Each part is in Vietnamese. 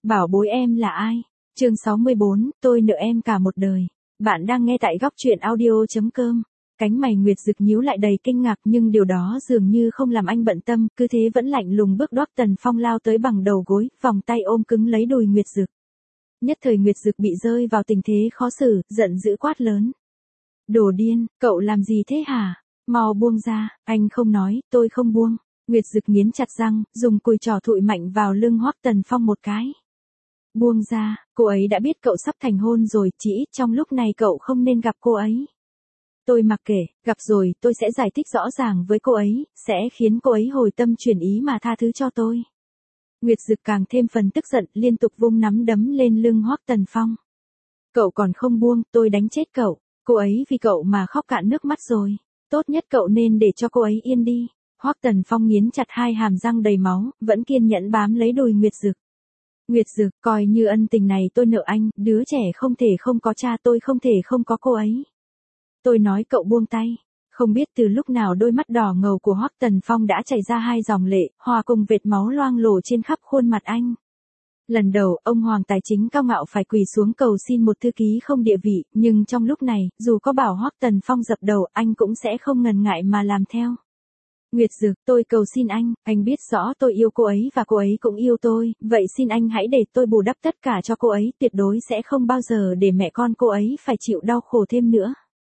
Bảo bối em là ai? Chương 64, tôi nợ em cả một đời. Bạn đang nghe tại góc truyện audio.com. Cánh mày Nguyệt Dực nhíu lại đầy kinh ngạc, nhưng điều đó dường như không làm anh bận tâm, cứ thế vẫn lạnh lùng bước đót. Tần Phong lao tới bằng đầu gối, vòng tay ôm cứng lấy đùi Nguyệt Dực. Nhất thời Nguyệt Dực bị rơi vào tình thế khó xử, giận dữ quát lớn. Đồ điên, cậu làm gì thế hả? Mau buông ra. Anh không nói, tôi không buông. Nguyệt Dực nghiến chặt răng, dùng cùi trỏ thụi mạnh vào lưng Hoắc Tần Phong một cái. Buông ra, cô ấy đã biết cậu sắp thành hôn rồi, chỉ ít trong lúc này cậu không nên gặp cô ấy. Tôi mặc kệ, gặp rồi tôi sẽ giải thích rõ ràng với cô ấy, sẽ khiến cô ấy hồi tâm chuyển ý mà tha thứ cho tôi. Nguyệt Dực càng thêm phần tức giận, liên tục vung nắm đấm lên lưng Hoắc Tần Phong. Cậu còn không buông, tôi đánh chết cậu. Cô ấy vì cậu mà khóc cạn nước mắt rồi. Tốt nhất cậu nên để cho cô ấy yên đi. Hoắc Tần Phong nghiến chặt hai hàm răng đầy máu, vẫn kiên nhẫn bám lấy đùi Nguyệt Dực. Nguyệt Dực, coi như ân tình này tôi nợ anh, đứa trẻ không thể không có cha, tôi không thể không có cô ấy. Tôi nói cậu buông tay. Không biết từ lúc nào đôi mắt đỏ ngầu của Hoắc Tần Phong đã chảy ra hai dòng lệ, hòa cùng vệt máu loang lổ trên khắp khuôn mặt anh. Lần đầu, ông Hoàng Tài Chính cao ngạo phải quỳ xuống cầu xin một thư ký không địa vị, nhưng trong lúc này, dù có bảo Hoắc Tần Phong dập đầu, anh cũng sẽ không ngần ngại mà làm theo. Nguyệt Dực, tôi cầu xin anh biết rõ tôi yêu cô ấy và cô ấy cũng yêu tôi, vậy xin anh hãy để tôi bù đắp tất cả cho cô ấy, tuyệt đối sẽ không bao giờ để mẹ con cô ấy phải chịu đau khổ thêm nữa.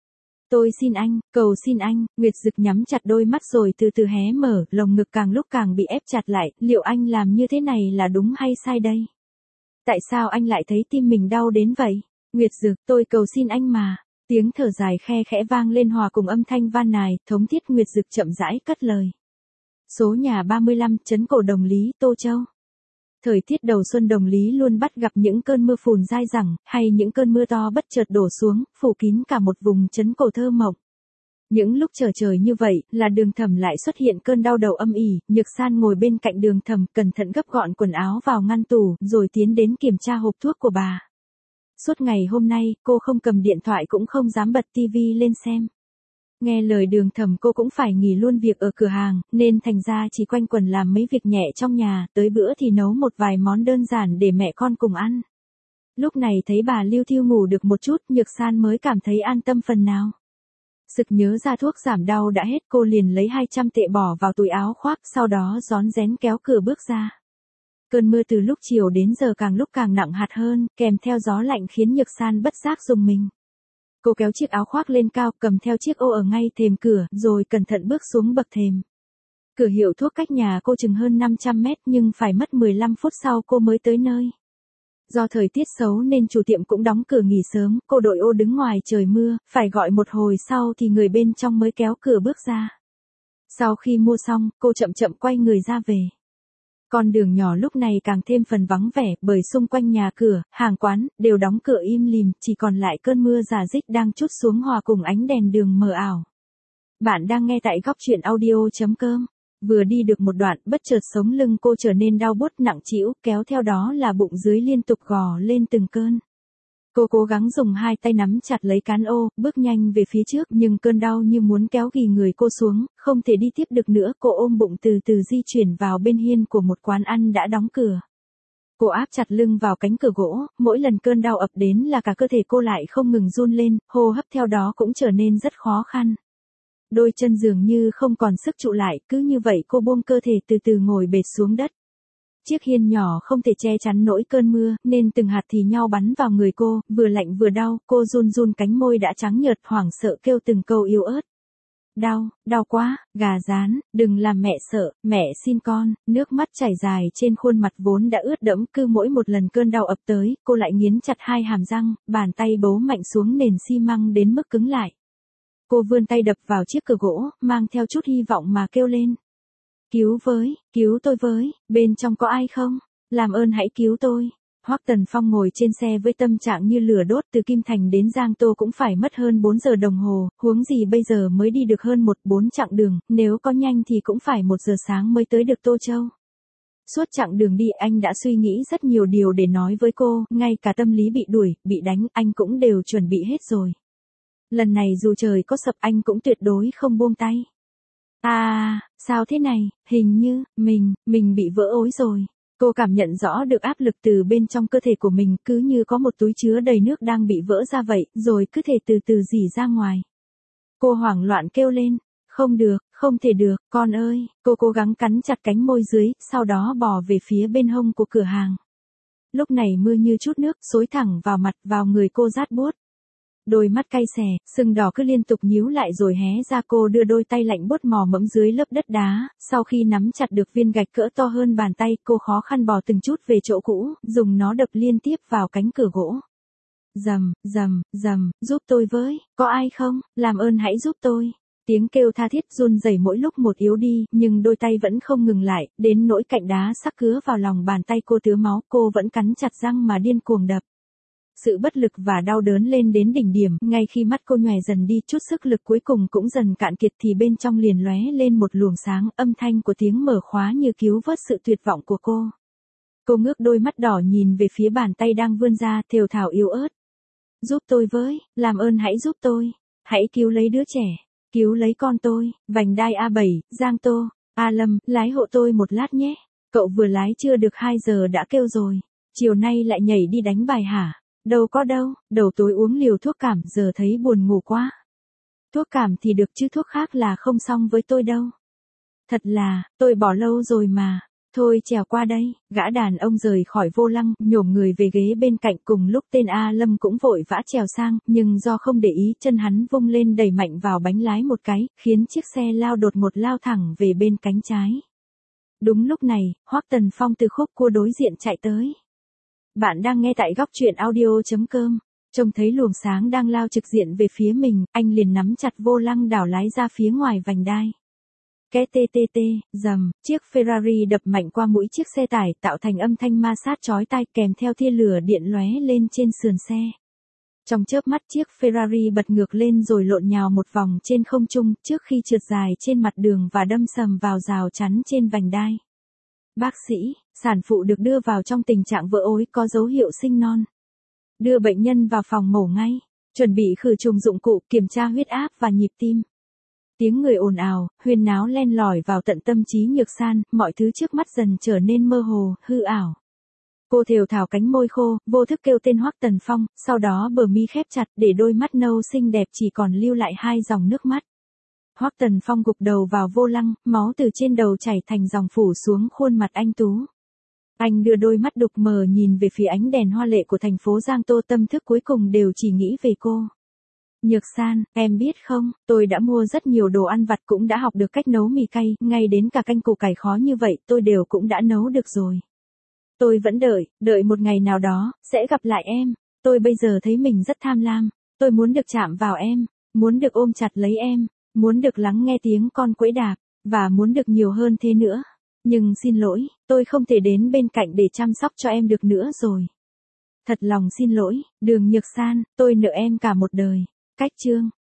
Tôi xin anh, cầu xin anh. Nguyệt Dực nhắm chặt đôi mắt rồi từ từ hé mở, lồng ngực càng lúc càng bị ép chặt lại, liệu anh làm như thế này là đúng hay sai đây? Tại sao anh lại thấy tim mình đau đến vậy? Nguyệt Dực, tôi cầu xin anh mà. Tiếng thở dài khe khẽ vang lên hòa cùng âm thanh van nài, thống thiết. Nguyệt Dực chậm rãi cất lời. Số nhà 35, trấn Cổ Đồng Lý, Tô Châu. Thời tiết đầu xuân Đồng Lý luôn bắt gặp những cơn mưa phùn dai dẳng, hay những cơn mưa to bất chợt đổ xuống, phủ kín cả một vùng trấn cổ thơ mộng. Những lúc trở trời như vậy, là Đường Thẩm lại xuất hiện cơn đau đầu âm ỉ. Nhược San ngồi bên cạnh Đường Thẩm, cẩn thận gấp gọn quần áo vào ngăn tủ, rồi tiến đến kiểm tra hộp thuốc của bà. Suốt ngày hôm nay, cô không cầm điện thoại cũng không dám bật tivi lên xem. Nghe lời Đường Thẩm cô cũng phải nghỉ luôn việc ở cửa hàng, nên thành ra chỉ quanh quẩn làm mấy việc nhẹ trong nhà, tới bữa thì nấu một vài món đơn giản để mẹ con cùng ăn. Lúc này thấy bà Lưu Thiêu ngủ được một chút, Nhược San mới cảm thấy an tâm phần nào. Sực nhớ ra thuốc giảm đau đã hết, cô liền lấy 200 tệ bỏ vào túi áo khoác, sau đó rón rén kéo cửa bước ra. Cơn mưa từ lúc chiều đến giờ càng lúc càng nặng hạt hơn, kèm theo gió lạnh khiến Nhược San bất giác rùng mình. Cô kéo chiếc áo khoác lên cao, cầm theo chiếc ô ở ngay thềm cửa, rồi cẩn thận bước xuống bậc thềm. Cửa hiệu thuốc cách nhà cô chừng hơn 500 mét, nhưng phải mất 15 phút sau cô mới tới nơi. Do thời tiết xấu nên chủ tiệm cũng đóng cửa nghỉ sớm, cô đội ô đứng ngoài trời mưa, phải gọi một hồi sau thì người bên trong mới kéo cửa bước ra. Sau khi mua xong, cô chậm chậm quay người ra về. Con đường nhỏ lúc này càng thêm phần vắng vẻ, bởi xung quanh nhà cửa, hàng quán, đều đóng cửa im lìm, chỉ còn lại cơn mưa rả rích đang trút xuống hòa cùng ánh đèn đường mờ ảo. Bạn đang nghe tại góc truyện audio.com. Vừa đi được một đoạn, bất chợt sống lưng cô trở nên đau buốt nặng trĩu, kéo theo đó là bụng dưới liên tục gò lên từng cơn. Cô cố gắng dùng hai tay nắm chặt lấy cán ô, bước nhanh về phía trước, nhưng cơn đau như muốn kéo ghì người cô xuống, không thể đi tiếp được nữa. Cô ôm bụng từ từ di chuyển vào bên hiên của một quán ăn đã đóng cửa. Cô áp chặt lưng vào cánh cửa gỗ, mỗi lần cơn đau ập đến là cả cơ thể cô lại không ngừng run lên, hô hấp theo đó cũng trở nên rất khó khăn. Đôi chân dường như không còn sức trụ lại, cứ như vậy cô buông cơ thể từ từ ngồi bệt xuống đất. Chiếc hiên nhỏ không thể che chắn nổi cơn mưa, nên từng hạt thì nhau bắn vào người cô, vừa lạnh vừa đau, cô run run cánh môi đã trắng nhợt, hoảng sợ kêu từng câu yếu ớt. Đau, đau quá, gà rán, đừng làm mẹ sợ, mẹ xin con. Nước mắt chảy dài trên khuôn mặt vốn đã ướt đẫm, cứ mỗi một lần cơn đau ập tới, cô lại nghiến chặt hai hàm răng, bàn tay bấu mạnh xuống nền xi măng đến mức cứng lại. Cô vươn tay đập vào chiếc cửa gỗ, mang theo chút hy vọng mà kêu lên. Cứu tôi với, bên trong có ai không? Làm ơn hãy cứu tôi. Hoắc Tần Phong ngồi trên xe với tâm trạng như lửa đốt, từ Kim Thành đến Giang Tô cũng phải mất hơn 4 giờ đồng hồ, huống gì bây giờ mới đi được hơn 1/4 chặng đường, nếu có nhanh thì cũng phải 1 giờ sáng mới tới được Tô Châu. Suốt chặng đường đi anh đã suy nghĩ rất nhiều điều để nói với cô, ngay cả tâm lý bị đuổi, bị đánh, anh cũng đều chuẩn bị hết rồi. Lần này dù trời có sập anh cũng tuyệt đối không buông tay. Sao thế này, hình như, mình bị vỡ ối rồi. Cô cảm nhận rõ được áp lực từ bên trong cơ thể của mình, cứ như có một túi chứa đầy nước đang bị vỡ ra vậy, rồi cứ thể từ từ rỉ ra ngoài. Cô hoảng loạn kêu lên, không được, không thể được, con ơi, cô cố gắng cắn chặt cánh môi dưới, sau đó bò về phía bên hông của cửa hàng. Lúc này mưa như chút nước, xối thẳng vào mặt, vào người cô rát buốt. Đôi mắt cay xè, sưng đỏ cứ liên tục nhíu lại rồi hé ra, cô đưa đôi tay lạnh buốt mò mẫm dưới lớp đất đá, sau khi nắm chặt được viên gạch cỡ to hơn bàn tay, cô khó khăn bò từng chút về chỗ cũ, dùng nó đập liên tiếp vào cánh cửa gỗ. Rầm, rầm, rầm, giúp tôi với, có ai không, làm ơn hãy giúp tôi. Tiếng kêu tha thiết run rẩy mỗi lúc một yếu đi, nhưng đôi tay vẫn không ngừng lại, đến nỗi cạnh đá sắc cứa vào lòng bàn tay cô tứa máu, cô vẫn cắn chặt răng mà điên cuồng đập. Sự bất lực và đau đớn lên đến đỉnh điểm, ngay khi mắt cô nhòe dần đi, chút sức lực cuối cùng cũng dần cạn kiệt thì bên trong liền lóe lên một luồng sáng, âm thanh của tiếng mở khóa như cứu vớt sự tuyệt vọng của cô. Cô ngước đôi mắt đỏ nhìn về phía bàn tay đang vươn ra, thều thào yếu ớt. Giúp tôi với, làm ơn hãy giúp tôi, hãy cứu lấy đứa trẻ, cứu lấy con tôi, vành đai A7, Giang Tô, A Lâm, lái hộ tôi một lát nhé, cậu vừa lái chưa được 2 giờ đã kêu rồi, chiều nay lại nhảy đi đánh bài hả? Đâu có đâu, đầu tối uống liều thuốc cảm, giờ thấy buồn ngủ quá. Thuốc cảm thì được chứ thuốc khác là không xong với tôi đâu. Thật là, tôi bỏ lâu rồi mà. Thôi trèo qua đây, gã đàn ông rời khỏi vô lăng, nhổm người về ghế bên cạnh, cùng lúc tên A Lâm cũng vội vã trèo sang, nhưng do không để ý, chân hắn vung lên đẩy mạnh vào bánh lái một cái, khiến chiếc xe lao đột ngột lao thẳng về bên cánh trái. Đúng lúc này, Hoắc Tần Phong từ khúc cua đối diện chạy tới. Bạn đang nghe tại góc truyện audio.com. Trông thấy luồng sáng đang lao trực diện về phía mình, anh liền nắm chặt vô lăng đảo lái ra phía ngoài vành đai. Cái tê tê tê, rầm, chiếc Ferrari đập mạnh qua mũi chiếc xe tải, tạo thành âm thanh ma sát chói tai, kèm theo tia lửa điện lóe lên trên sườn xe. Trong chớp mắt chiếc Ferrari bật ngược lên rồi lộn nhào một vòng trên không trung, trước khi trượt dài trên mặt đường và đâm sầm vào rào chắn trên vành đai. Bác sĩ, sản phụ được đưa vào trong tình trạng vỡ ối, có dấu hiệu sinh non. Đưa bệnh nhân vào phòng mổ ngay, chuẩn bị khử trùng dụng cụ, kiểm tra huyết áp và nhịp tim. Tiếng người ồn ào, huyên náo len lỏi vào tận tâm trí Nhược San, mọi thứ trước mắt dần trở nên mơ hồ, hư ảo. Cô thều thào cánh môi khô, vô thức kêu tên Hoắc Tần Phong, sau đó bờ mi khép chặt, để đôi mắt nâu xinh đẹp chỉ còn lưu lại 2 dòng nước mắt. Hoắc Tần Phong gục đầu vào vô lăng, máu từ trên đầu chảy thành dòng phủ xuống khuôn mặt anh tú. Anh đưa đôi mắt đục mờ nhìn về phía ánh đèn hoa lệ của thành phố Giang Tô, tâm thức cuối cùng đều chỉ nghĩ về cô. Nhược San, em biết không, tôi đã mua rất nhiều đồ ăn vặt, cũng đã học được cách nấu mì cay, ngay đến cả canh củ cải khó như vậy, tôi đều cũng đã nấu được rồi. Tôi vẫn đợi một ngày nào đó, sẽ gặp lại em. Tôi bây giờ thấy mình rất tham lam. Tôi muốn được chạm vào em, muốn được ôm chặt lấy em, muốn được lắng nghe tiếng con quẫy đạp, và muốn được nhiều hơn thế nữa. Nhưng xin lỗi, tôi không thể đến bên cạnh để chăm sóc cho em được nữa rồi. Thật lòng xin lỗi, Đường Nhược San, tôi nợ em cả một đời. Cách chương